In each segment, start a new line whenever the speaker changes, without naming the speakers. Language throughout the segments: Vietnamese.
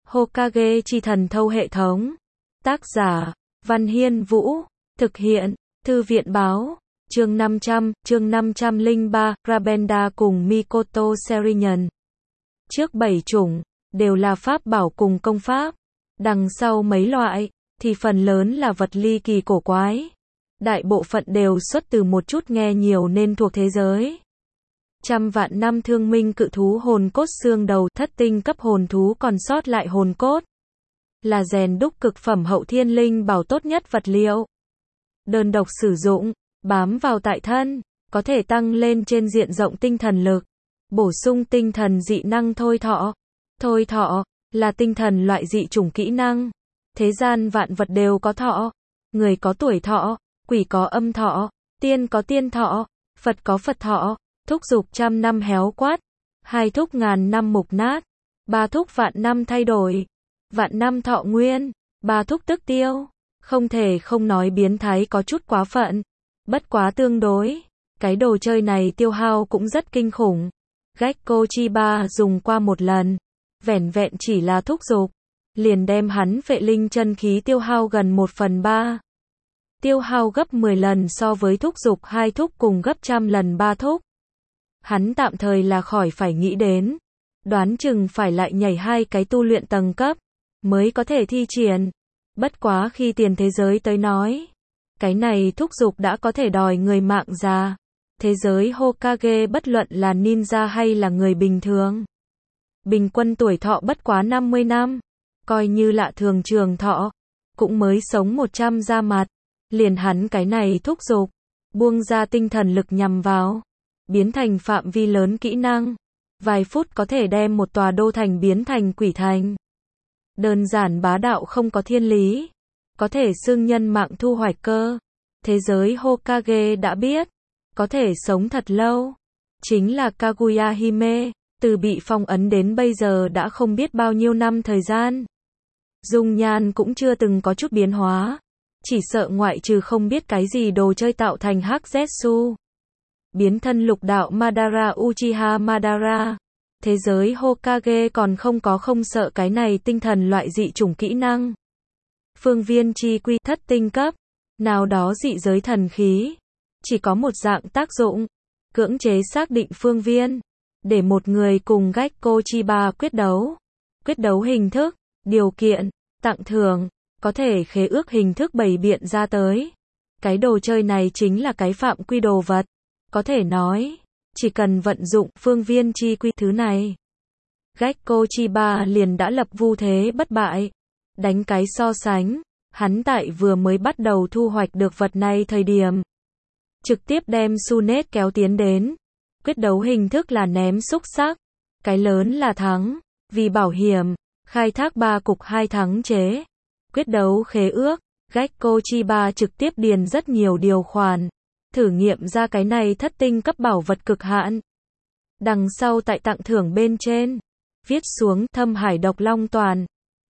Hokage chi thần thâu hệ thống. Tác giả, Văn Hiên Vũ. Thực hiện, Thư viện Báo. Chương 503, Rabenda cùng Mikoto Serenian. Trước 7 chủng, đều là pháp bảo cùng công pháp. Đằng sau mấy loại, thì phần lớn là vật ly kỳ cổ quái. Đại bộ phận đều xuất từ một chút nghe nhiều nên thuộc thế giới. Trăm vạn năm thương minh cự thú hồn cốt xương đầu, thất tinh cấp hồn thú còn sót lại hồn cốt. Là rèn đúc cực phẩm hậu thiên linh bảo tốt nhất vật liệu. Đơn độc sử dụng, bám vào tại thân, có thể tăng lên trên diện rộng tinh thần lực. Bổ sung tinh thần dị năng thôi thọ. Thôi thọ, là tinh thần loại dị chủng kỹ năng. Thế gian vạn vật đều có thọ. Người có tuổi thọ, quỷ có âm thọ, tiên có tiên thọ, Phật có Phật thọ. Thúc dục 100 năm héo quát, 2 thúc ngàn năm mục nát, 3 thúc vạn năm thay đổi, vạn năm thọ nguyên, 3 thúc tức tiêu. Không thể không nói biến thái có chút quá phận, bất quá tương đối. Cái đồ chơi này tiêu hao cũng rất kinh khủng. Gekko Chiba dùng qua một lần, vẻn vẹn chỉ là thúc dục, liền đem hắn vệ linh chân khí tiêu hao gần 1/3. Tiêu hao gấp 10 lần so với thúc dục 2 thúc cùng gấp 100 lần 3 thúc. Hắn tạm thời là khỏi phải nghĩ đến. Đoán chừng phải lại nhảy 2 cái tu luyện tầng cấp, mới có thể thi triển. Bất quá khi tiền thế giới tới nói, cái này thúc dục đã có thể đòi người mạng già. Thế giới Hokage bất luận là ninja hay là người bình thường, bình quân tuổi thọ bất quá 50 năm. Coi như lạ thường trường thọ, cũng mới sống 100 ra mặt. Liền hắn cái này thúc dục, buông ra tinh thần lực nhằm vào, biến thành phạm vi lớn kỹ năng. Vài phút có thể đem một tòa đô thành biến thành quỷ thành. Đơn giản bá đạo không có thiên lý. Có thể xưng nhân mạng thu hoạch cơ. Thế giới Hokage đã biết, có thể sống thật lâu. Chính là Kaguya Hime, từ bị phong ấn đến bây giờ đã không biết bao nhiêu năm thời gian. Dung nhan cũng chưa từng có chút biến hóa. Chỉ sợ ngoại trừ không biết cái gì đồ chơi tạo thành hắc Zetsu. Biến thân lục đạo Madara Uchiha Madara. Thế giới Hokage còn không sợ cái này tinh thần loại dị chủng kỹ năng. Phương viên chi quy thất tinh cấp. Nào đó dị giới thần khí. Chỉ có một dạng tác dụng. Cưỡng chế xác định phương viên. Để một người cùng Gekko Chiba quyết đấu. Quyết đấu hình thức, điều kiện, tặng thưởng. Có thể khế ước hình thức bày biện ra tới. Cái đồ chơi này chính là cái phạm quy đồ vật. Có thể nói, chỉ cần vận dụng phương viên chi quy thứ này, Gekko Chiba liền đã lập vu thế bất bại. Đánh cái so sánh, hắn tại vừa mới bắt đầu thu hoạch được vật này thời điểm, trực tiếp đem Tsunade kéo tiến đến. Quyết đấu hình thức là ném xúc xắc. Cái lớn là thắng, vì bảo hiểm, khai thác 3 cục 2 thắng chế. Quyết đấu khế ước, Gekko Chiba trực tiếp điền rất nhiều điều khoản. Thử nghiệm ra cái này thất tinh cấp bảo vật cực hạn. Đằng sau tại tặng thưởng bên trên, viết xuống thâm hải độc long toàn.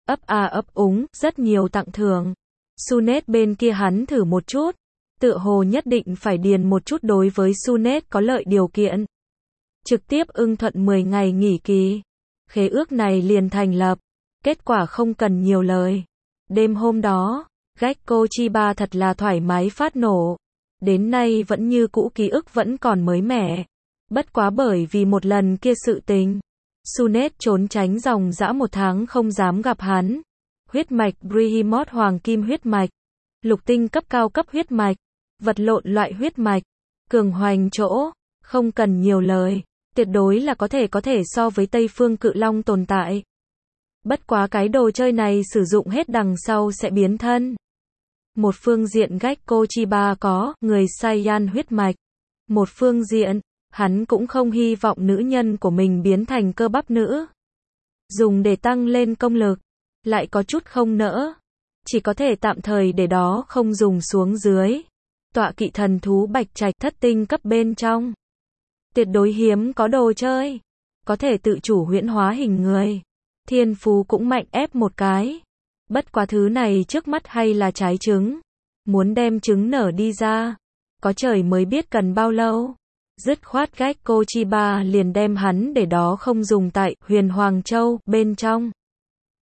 Ấp úng, rất nhiều tặng thưởng. Tsunade bên kia hắn thử một chút. Tựa hồ nhất định phải điền một chút đối với Tsunade có lợi điều kiện. Trực tiếp ưng thuận 10 ngày nghỉ kỳ. Khế ước này liền thành lập. Kết quả không cần nhiều lời. Đêm hôm đó, Gekko Chiba thật là thoải mái phát nổ. Đến nay vẫn như cũ ký ức vẫn còn mới mẻ. Bất quá bởi vì một lần kia sự tình, Tsunade trốn tránh dòng dã 1 tháng không dám gặp hắn. Huyết mạch Behemoth hoàng kim huyết mạch, lục tinh cấp cao cấp huyết mạch, vật lộn loại huyết mạch, cường hoành chỗ, không cần nhiều lời, tuyệt đối là có thể so với Tây Phương Cự Long tồn tại. Bất quá cái đồ chơi này sử dụng hết đằng sau sẽ biến thân. Một phương diện Gekko Chiba có người Saiyan huyết mạch. Một phương diện, hắn cũng không hy vọng nữ nhân của mình biến thành cơ bắp nữ. Dùng để tăng lên công lực, lại có chút không nỡ. Chỉ có thể tạm thời để đó không dùng xuống dưới. Tọa kỵ thần thú bạch trạch thất tinh cấp bên trong. Tuyệt đối hiếm có đồ chơi. Có thể tự chủ huyễn hóa hình người. Thiên phú cũng mạnh ép một cái. Bất quá thứ này trước mắt hay là trái trứng. Muốn đem trứng nở đi ra, có trời mới biết cần bao lâu. Dứt khoát Gekko Chiba liền đem hắn để đó không dùng tại Huyền Hoàng Châu bên trong.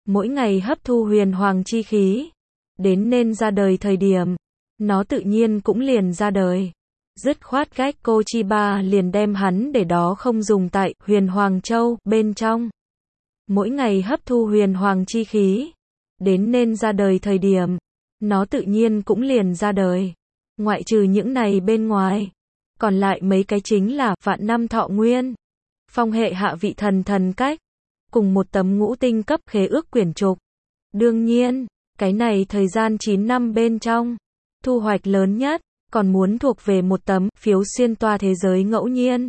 mỗi ngày hấp thu huyền hoàng chi khí, đến nên ra đời thời điểm, nó tự nhiên cũng liền ra đời. Dứt khoát Gecko Chiba liền đem hắn để đó không dùng tại huyền hoàng châu bên trong. Mỗi ngày hấp thu huyền hoàng chi khí, đến nên ra đời thời điểm, nó tự nhiên cũng liền ra đời. Ngoại trừ những này bên ngoài, còn lại mấy cái chính là vạn năm thọ nguyên, phong hệ hạ vị thần thần cách, cùng một tấm ngũ tinh cấp khế ước quyển trục. Đương nhiên, cái này thời gian 9 năm bên trong, thu hoạch lớn nhất, còn muốn thuộc về một tấm phiếu xuyên toa thế giới ngẫu nhiên.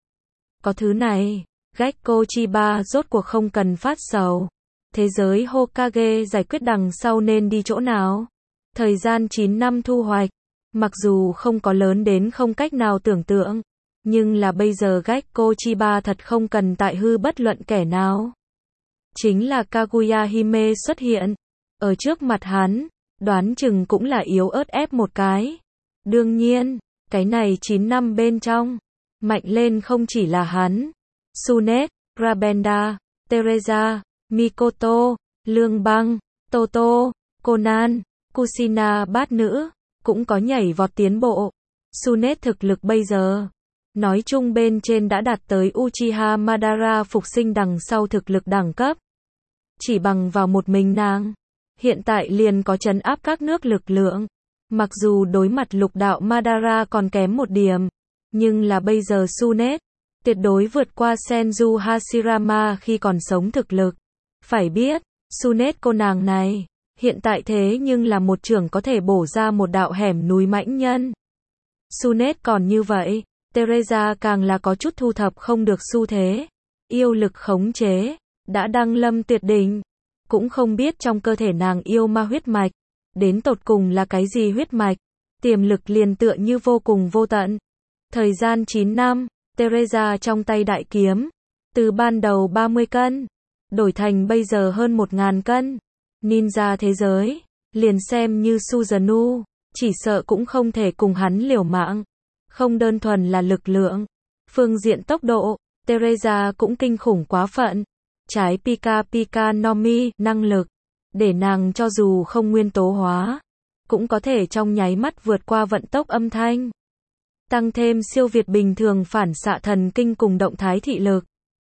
Có thứ này, Gecko Chiba rốt cuộc không cần phát sầu. Thế giới Hokage giải quyết đằng sau nên đi chỗ nào? Thời gian 9 năm thu hoạch, mặc dù không có lớn đến không cách nào tưởng tượng, nhưng là bây giờ Gecko Chiba thật không cần tại hư bất luận kẻ nào. Chính là Kaguya Hime xuất hiện, ở trước mặt hắn, đoán chừng cũng là yếu ớt ép một cái. Đương nhiên, cái này 9 năm bên trong, mạnh lên không chỉ là hắn. Tsunade, Rabenda, Teresa, Mikoto, Lương Băng, Toto, Conan, Kushina bát nữ, cũng có nhảy vọt tiến bộ. Tsunade thực lực bây giờ, nói chung bên trên đã đạt tới Uchiha Madara phục sinh đằng sau thực lực đẳng cấp. Chỉ bằng vào một mình nàng, hiện tại liền có trấn áp các nước lực lượng. Mặc dù đối mặt lục đạo Madara còn kém một điểm, nhưng là bây giờ Tsunade tuyệt đối vượt qua Senju Hashirama khi còn sống thực lực. Phải biết, Tsunade cô nàng này, hiện tại thế nhưng là một trưởng có thể bổ ra một đạo hẻm núi mãnh nhân. Tsunade còn như vậy, Teresa càng là có chút thu thập không được xu thế. Yêu lực khống chế, đã đăng lâm tuyệt đỉnh. Cũng không biết trong cơ thể nàng yêu ma huyết mạch, đến tột cùng là cái gì huyết mạch, tiềm lực liền tựa như vô cùng vô tận. Thời gian 9 năm, Teresa trong tay đại kiếm, từ ban đầu 30 cân, đổi thành bây giờ hơn 1000 cân. Ninja thế giới, liền xem như Suzuno, chỉ sợ cũng không thể cùng hắn liều mạng. Không đơn thuần là lực lượng, phương diện tốc độ, Teresa cũng kinh khủng quá phận. Trái Pika Pika no Mi năng lực, để nàng cho dù không nguyên tố hóa, cũng có thể trong nháy mắt vượt qua vận tốc âm thanh. Tăng thêm siêu việt bình thường phản xạ thần kinh cùng động thái thị lực.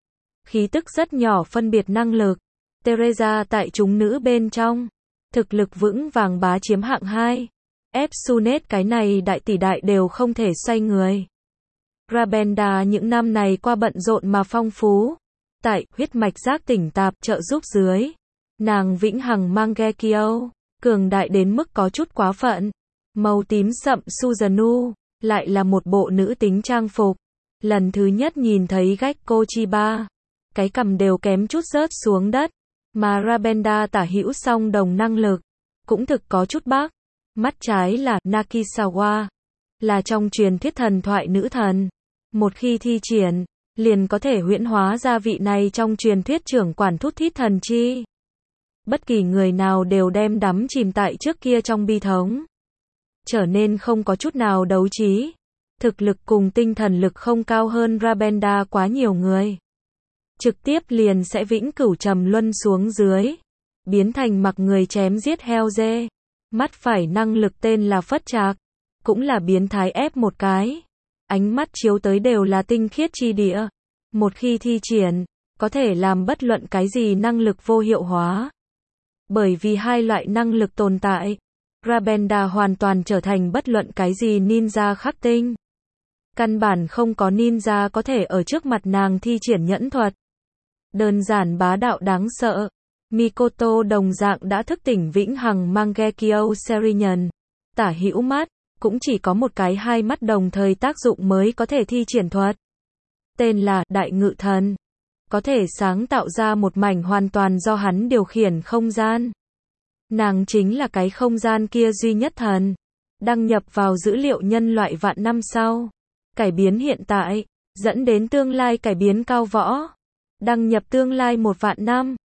Khí tức rất nhỏ phân biệt năng lực. Teresa tại chúng nữ bên trong, thực lực vững vàng bá chiếm hạng 2. Ép Tsunade cái này đại tỷ đại đều không thể xoay người. Rabenda những năm này qua bận rộn mà phong phú. Tại huyết mạch giác tỉnh tạp trợ giúp dưới, nàng vĩnh hằng Mangekyo, cường đại đến mức có chút quá phận. Màu tím sậm Suzuno, lại là một bộ nữ tính trang phục. Lần thứ nhất nhìn thấy Gecko Chiba, cái cằm đều kém chút rớt xuống đất. Mà Rabenda tả hữu song đồng năng lực, cũng thực có chút bác. Mắt trái là Nakisawa, là trong truyền thuyết thần thoại nữ thần. Một khi thi triển, liền có thể huyễn hóa ra vị này trong truyền thuyết trưởng quản thút thít thần chi. Bất kỳ người nào đều đem đắm chìm tại trước kia trong bi thống, trở nên không có chút nào đấu trí. Thực lực cùng tinh thần lực không cao hơn Rabenda quá nhiều người. Trực tiếp liền sẽ vĩnh cửu trầm luân xuống dưới, biến thành mặc người chém giết heo dê. Mắt phải năng lực tên là Phất Trạc, cũng là biến thái ép một cái. Ánh mắt chiếu tới đều là tinh khiết chi địa. Một khi thi triển, có thể làm bất luận cái gì năng lực vô hiệu hóa. Bởi vì hai loại năng lực tồn tại, Rabenda hoàn toàn trở thành bất luận cái gì ninja khắc tinh. Căn bản không có ninja có thể ở trước mặt nàng thi triển nhẫn thuật. Đơn giản bá đạo đáng sợ. Mikoto đồng dạng đã thức tỉnh vĩnh hằng Mangekyo Serinian. Tả hữu mắt, cũng chỉ có một cái hai mắt đồng thời tác dụng mới có thể thi triển thuật. Tên là Đại Ngự Thần. Có thể sáng tạo ra một mảnh hoàn toàn do hắn điều khiển không gian. Nàng chính là cái không gian kia duy nhất thần. Đăng nhập vào dữ liệu nhân loại vạn năm sau. Cải biến hiện tại, dẫn đến tương lai cải biến cao võ. Đăng nhập tương lai 1 vạn năm.